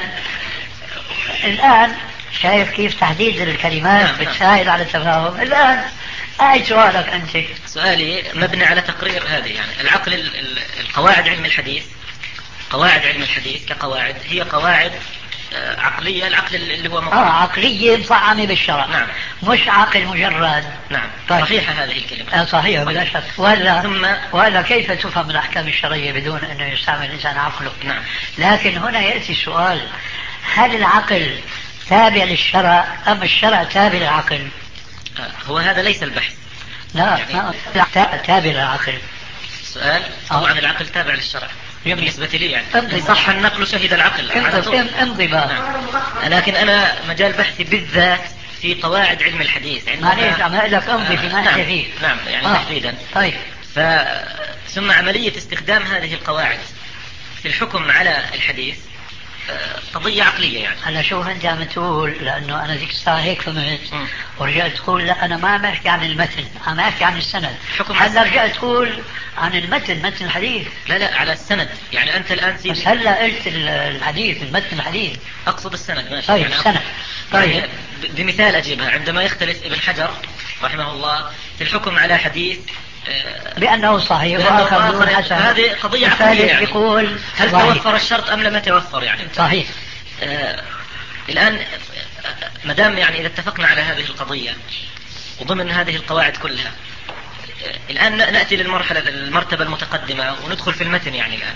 الآن شايف كيف تحديد الكلمات نعم. بتساعد على التفاهم. الآن أي سؤالك أنت؟ سؤالي مبني على تقرير هذه، يعني العقل ال- ال- القواعد علم الحديث، قواعد علم الحديث كقواعد هي قواعد آه، عقلية، العقل اللي هو مقرر. اه عقلية مطعمة بالشرع. نعم. مش عقل مجرد. نعم. طيب. صحيحة هذه الكلمة. آه صحيح بلا شك. ولا ثم ولا كيف تفهم الأحكام الشرعية بدون أنه يستعمل الإنسان عقله؟ نعم. لكن هنا يأتي السؤال: هل العقل تابع للشرع أم الشرع تابع للعقل؟ آه، هو هذا ليس البحث. لا يعني ما تابع للعقل. سؤال طبعا آه. العقل تابع للشرع بالنسبة لي، يعني إن صح النقل شهد العقل. امضي بقى. نعم. لكن أنا مجال بحثي بالذات في قواعد علم الحديث. معليش عم أقول لك امضي في نعم. فيه. نعم يعني آه. تحديدا. طيب. ف... ثم عملية استخدام هذه القواعد في الحكم على الحديث قضية عقلية يعني. أنا شوف أنت عم تقول، لأنه أنا ذيك الساعة هيك فهمت ورجعت تقول لا أنا ما عم أحكي عن المتن، عم أحكي عن السند. هلا رجعت تقول عن المتن، متن الحديث. لا لا على السند، يعني أنت الآن سيدي. بس هلا قلت الحديث، المتن الحديث. أقصد السند ماشي. طيب يعني السند. طيب يعني بمثال أجيبها، عندما يختلف ابن حجر رحمه الله في الحكم على حديث بأنه صحيح وآخر دون حسن، هذه قضية عقلية يعني. يقول هل توفر الشرط أم لم يتوفر يعني. صحيح. آه الآن مدام يعني إذا اتفقنا على هذه القضية وضمن هذه القواعد كلها، آه الآن نأتي للمرحلة المرتبة المتقدمة وندخل في المتن. يعني الآن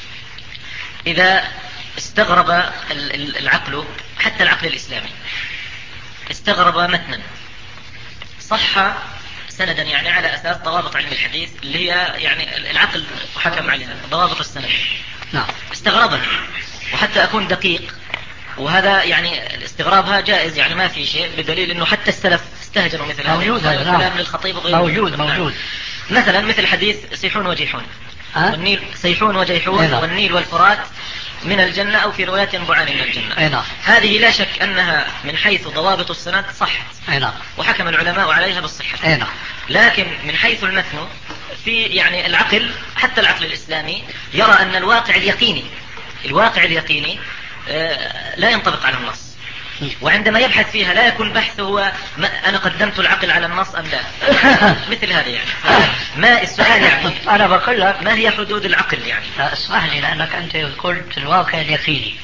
إذا استغرب العقل، حتى العقل الإسلامي استغرب متنا صح سندا، يعني على أساس ضوابط علم الحديث اللي هي يعني العقل حكم عليها ضوابط السند. نعم. استغربها، وحتى أكون دقيق، وهذا يعني الاستغرابها جائز، يعني ما في شيء، بدليل أنه حتى السلف استهجنوا مثل هذا. موجود هذا. كلام نعم. للخطيب وغيره. موجود موجود. مثلا مثل حديث سيحون وجيحون. أه؟ والنيل سيحون وجيحون إيه والنيل والفرات من الجنة، أو في روايات ينبعان من الجنة. أينا. هذه لا شك أنها من حيث ضوابط السند صحت. أينا. وحكم العلماء عليها بالصحة. أينا. لكن من حيث المتن في يعني العقل، حتى العقل الإسلامي يرى أن الواقع اليقيني الواقع اليقيني لا ينطبق على النص، وعندما يبحث فيها لا يكون بحث هو ما أنا قدمت العقل على النص أم لا. مثل هذا يعني. ما السؤال يعني أنا بقول لك ما هي حدود العقل يعني. لا اسمح لي، لأنك أنت قلت الواقع اليقيني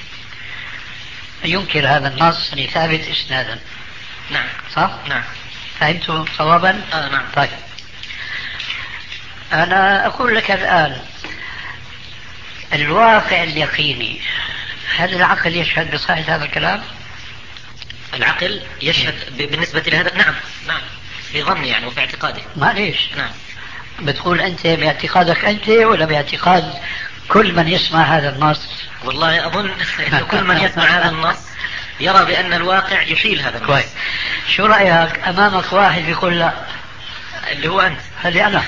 ينكر هذا النص لثابت إسنادا. نعم. صح؟ نعم. فهمت صوابا؟ آه نعم. طيب أنا أقول لك الآن الواقع اليقيني، هل العقل يشهد بصحة هذا الكلام؟ العقل يشهد بالنسبة لهذا. نعم نعم في ظني يعني وفي اعتقادي. معليش. نعم. بتقول أنت باعتقادك أنت ولا باعتقاد كل من يسمع هذا النص؟ والله أظن أن كل من يسمع هذا النص يرى بأن الواقع يحيل هذا النص. كويس. شو رأيك أمامك واحد يقول لا؟ اللي هو أنت. هذه أنا.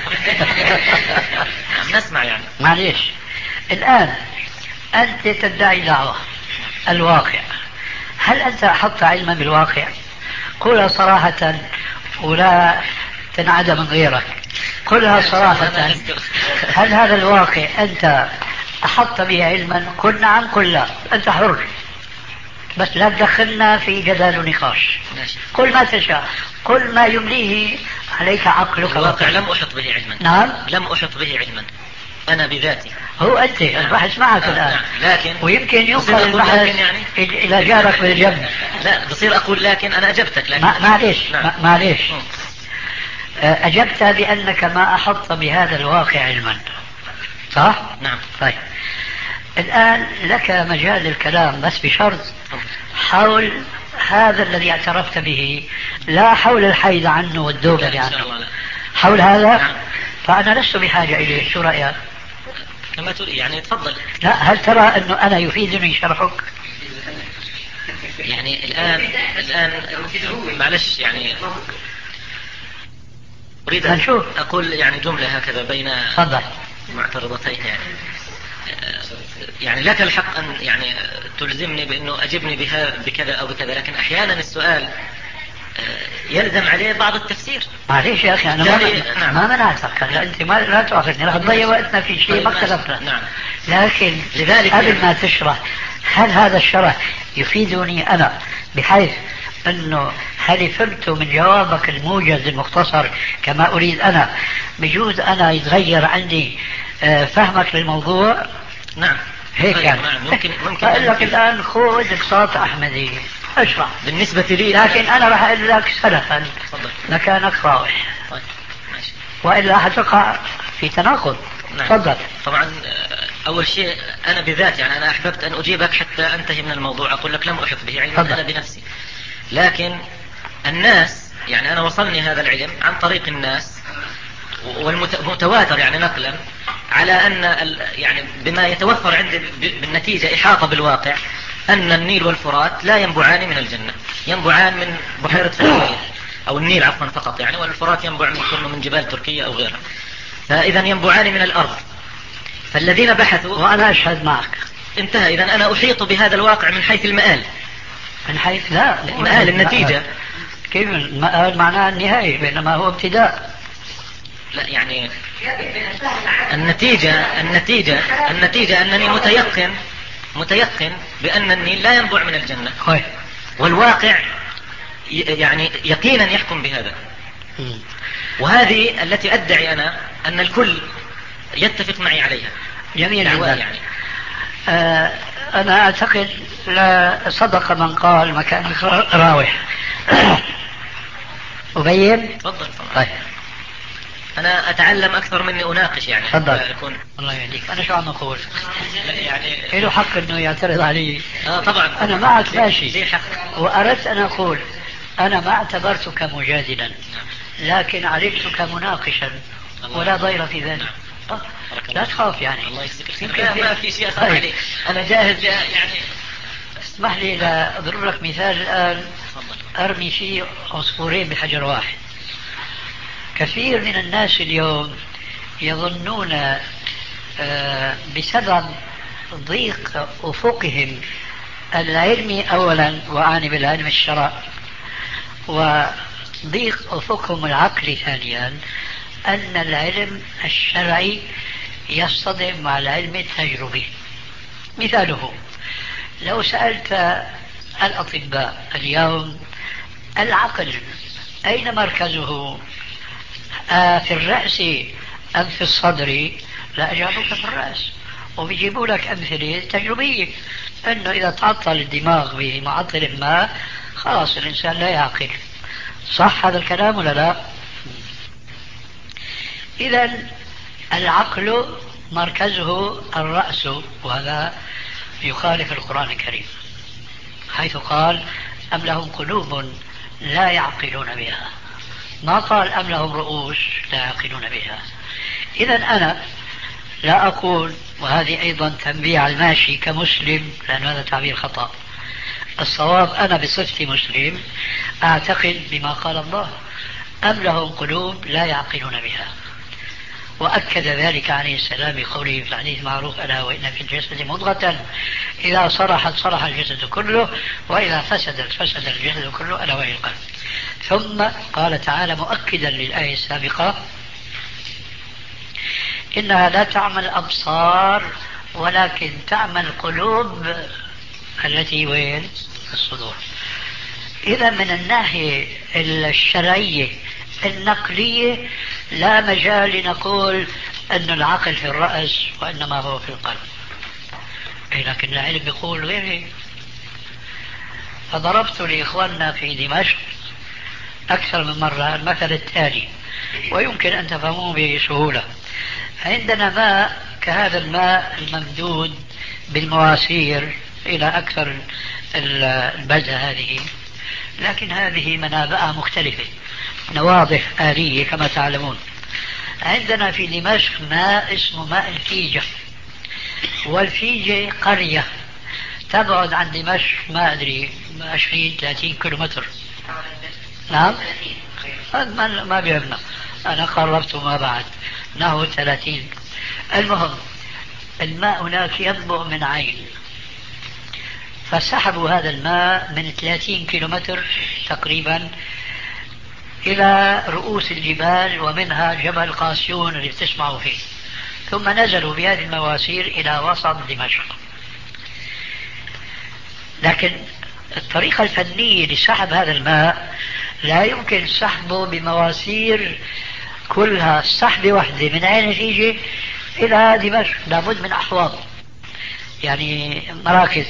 نسمع يعني. معليش. الآن أنت تدعي دعوة الواقع، هل أنت أحط علما بالواقع؟ قولها صراحة ولا تنعدم من غيرك. قلها صراحة، هل هذا الواقع أنت أحط به علما؟ قل نعم قل لا، أنت حر، بس لا تدخلنا في جدال ونقاش. قل ما تشاء، قل ما يمليه عليك عقلك. الواقع لم أحط به علما. نعم. لم أحط به علما أنا بذاتي. هو أنت البحث معك آه الآن. نعم. لكن ويمكن ينقل البحث يعني إلى جارك بالجنب. لا بصير أقول لكن أنا أجبتك. لكن ما معليش. نعم. معليش. أجبت بأنك ما أحط بهذا الواقع علما، صح؟ نعم. طيب الآن لك مجال للكلام، بس بشرط حول هذا الذي اعترفت به، لا حول الحيد عنه والدوبة عنه. حول هذا. نعم. فأنا لست بحاجة إليه. شو رأيك؟ كما تريد يعني تفضل. لا، هل ترى أنه أنا يفيدني شرحك؟ يعني الآن الآن معلش يعني أريد أن أقول يعني جملة هكذا بين تفضل. معترضتين يعني. يعني لك الحق أن يعني تلزمني بأنه أجبني بها بكذا أو بكذا، لكن أحيانا السؤال يلزم عليه بعض التفسير. معليش يا أخي أنا ما, نعم. ما منعتك. لا أنت ما لا تؤاخذني، لا تضيع وقتنا في شيء ما اختلفنا. نعم. لكن لذلك قبل ما تشرح، هل هذا الشرح يفيدني أنا بحيث أنه هل فهمت من جوابك الموجز المختصر كما أريد أنا بجوز أنا يتغير عندي فهمك للموضوع؟ نعم هيك يعني. نعم ممكن ممكن أقول لك الآن خذ قصاص أحمدي اشرح بالنسبة لي، لكن أنا راح أقول لك سلفا مكانك راوح. طيب ماشي. وإلا حتقع في تناقض. نعم. تفضل. طبعا أول شيء أنا بذاتي يعني أنا أحببت أن أجيبك حتى أنتهي من الموضوع، أقول لك لم أحط به علما أنا بنفسي، لكن الناس يعني أنا وصلني هذا العلم عن طريق الناس والمتواتر يعني نقلا على أن يعني بما يتوفر عندي بالنتيجة إحاطة بالواقع أن النيل والفرات لا ينبعان من الجنة، ينبعان من بحيرة فيكتوريا أو النيل عفوا فقط يعني، والفرات ينبع من من جبال تركيا أو غيرها، فإذا ينبعان من الأرض. فالذين بحثوا وأنا أشهد معك انتهى. إذا أنا أحيط بهذا الواقع من حيث المآل، من حيث لا مآل النتيجة. كيف المآل معناه النهاية بينما هو ابتداء؟ لا يعني النتيجة النتيجة النتيجة أنني متيقن متيقن بأن النيل لا ينبع من الجنة، والواقع يعني يقينا يحكم بهذا، وهذه التي أدعي أنا أن الكل يتفق معي عليها. جميل يعني. آه أنا أعتقد لا صدق من قال مكانك راوح. أبين؟ تفضل. طيب أنا أتعلم أكثر مني أناقش يعني. تفضل. أكون الله يهديك. أنا شو عم أقول؟ يعني له حق إنه يعترض علي. آه طبعا. أنا معك ماشي. ليه حق. وأردت أن أقول أنا ما اعتبرتك مجادلا لكن عرفتك مناقشا ولا ضير في ذلك. آه. لا تخاف يعني. الله يسلمك. ما في شيء أخاف عليه. أنا جاهز يعني. اسمح لي لا أضرب لك مثال الآن أرمي فيه عصفورين بحجر واحد. كثير من الناس اليوم يظنون بسبب ضيق أفقهم العلمي أولا، وأعني بالعلم الشرع، وضيق أفقهم العقلي ثانيا، أن العلم الشرعي يصطدم مع العلم التجربي. مثاله لو سألت الأطباء اليوم العقل أين مركزه، آه في الرأس أم في الصدر، لا أجابوك في الرأس، وبيجيبوا لك أمثلة تجربية أنه إذا تعطل الدماغ بمعطل ما خلاص الإنسان لا يعقل. صح هذا الكلام ولا لا؟ إذا العقل مركزه الرأس، وهذا يخالف القرآن الكريم حيث قال أم لهم قلوب لا يعقلون بها، ما قال أم لهم رؤوس لا يعقلون بها. إذا أنا لا أقول، وهذه أيضا تنبيه على الماشي كمسلم لأن هذا تعبير خطأ، الصواب أنا بصفتي مسلم أعتقد بما قال الله أم لهم قلوب لا يعقلون بها، وأكد ذلك عليه السلام بقوله في الحديث المعروف ألا وإن في الجسد مضغة إذا صلحت صلح الجسد كله وإذا فسدت فسد الجسد كله ألا وهي القلب. ثم قال تعالى مؤكدا للآية السابقة إنها لا تعمل الأبصار ولكن تعمل القلوب التي وين الصدور. إذا من الناحية الشرعية النقلية لا مجال لنقول أن العقل في الرأس وإنما هو في القلب، لكن العلم يقول غيره. فضربت لإخواننا في دمشق أكثر من مرة المثل التالي ويمكن أن تفهموه بسهولة. عندنا ماء كهذا الماء الممدود بالمواسير إلى أكثر البلدة هذه، لكن هذه منابعها مختلفة، نواضح آلية كما تعلمون. عندنا في دمشق ماء اسمه ماء الفيجة، والفيجة قرية تبعد عن دمشق ما أدري عشرين ثلاثين كيلومتر. نعم ما, ما بيهمنا، أنا قربت ما بعد نحو ثلاثين. المهم الماء هناك ينبع من عين، فسحبوا هذا الماء من ثلاثين كيلومتر تقريبا إلى رؤوس الجبال ومنها جبل قاسيون اللي بتسمعوا فيه، ثم نزلوا بهذه المواسير إلى وسط دمشق. لكن الطريقة الفنية لسحب هذا الماء لا يمكن سحبه بمواسير كلها سحبة واحدة من عين الفيجة إلى دمشق، لابد من أحواض يعني مراكز.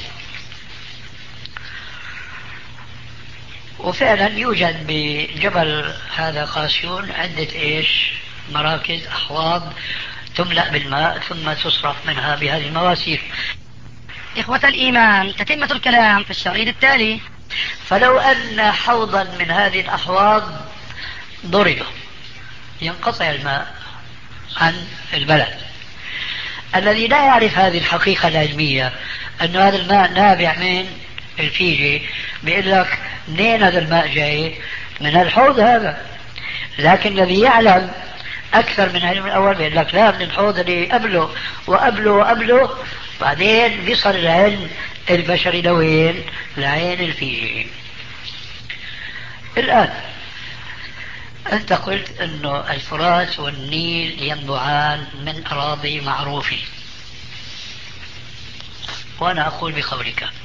وفعلا يوجد بجبل هذا قاسيون عدة ايش مراكز أحواض تملأ بالماء ثم تصرف منها بهذه المواسير. إخوة الإيمان، تتمة الكلام في الشريط التالي. فلو أن حوضا من هذه الأحواض ضرب ينقطع الماء عن البلد. الذي لا يعرف هذه الحقيقة العلمية أن هذا الماء نابع من الفيجي بيقول لك منين هذا الماء جاي؟ من الحوض هذا. لكن الذي يعلم أكثر من علم الأول بيقول لك لا، من الحوض اللي قبله وقبله وقبله، بعدين بيصل العلم البشري لوين؟ لعين الفيجي. الآن أنت قلت أنه الفرات والنيل ينبعان من أراضي معروفة، وأنا أقول بقولك